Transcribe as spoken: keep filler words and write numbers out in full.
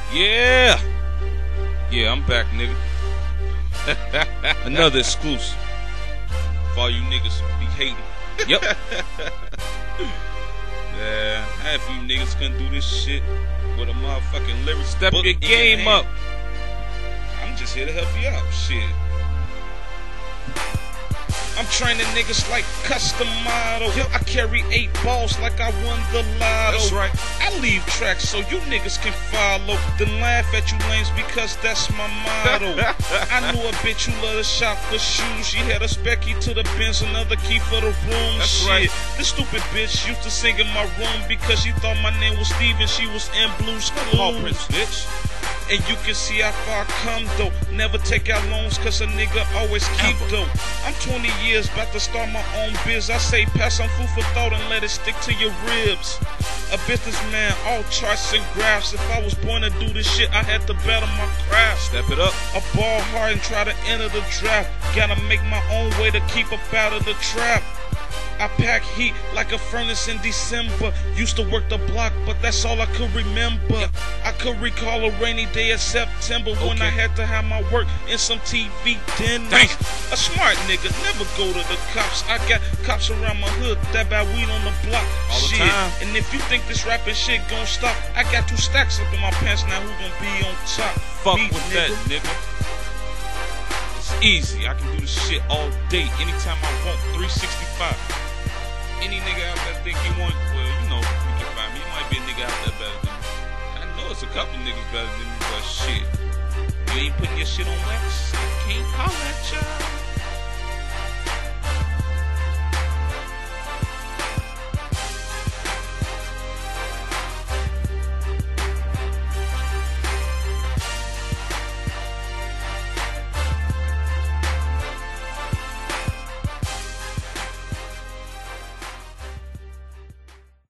Yeah. Yeah, I'm back, nigga. Another exclusive. For all you niggas who be hating. Yep. Yeah, half you niggas couldn't do this shit with a motherfucking lyric. Step your game up. I'm just here to help you out. Shit. I'm training niggas like custom model. Yep. I carry eight balls like I won the lotto. That's right. I leave tracks so you niggas can follow. Then laugh at you lames because that's my motto. I knew a bitch who loved to shop for shoes. She had a specky to the Benz, another key for the room. That's shit. Right. This stupid bitch used to sing in my room because she thought my name was Steve and she was in Blue's Clues. Bitch. And you can see how far I come though. Never take out loans cause a nigga always keep though. I'm twenty years about to start my own biz. I say pass some food for thought and let it stick to your ribs. A businessman, all charts and graphs. If I was born to do this shit, I had to better my craft. Step it up. I ball hard and try to enter the draft. Gotta make my own way to keep up out of the trap. I pack heat like a furnace in December. Used to work the block, but that's all I could remember. Yep. I could recall a rainy day of September okay. when I had to have my work in some T V dinners. Damn. A smart nigga never go to the cops. I got cops around my hood that buy weed on the block. All shit. The time. And if you think this rapping shit gon' stop, I got two stacks up in my pants now. Who gon' be on top? Fuck Beat, with nigga. that, nigga. It's easy. I can do this shit all day, anytime I want. three sixty-five. Any nigga out there think he want, well, you know, you can find me. You might be a nigga out there better than me. I know it's a couple niggas better than me, but shit. You ain't putting your shit on wax, I can't holler at ya.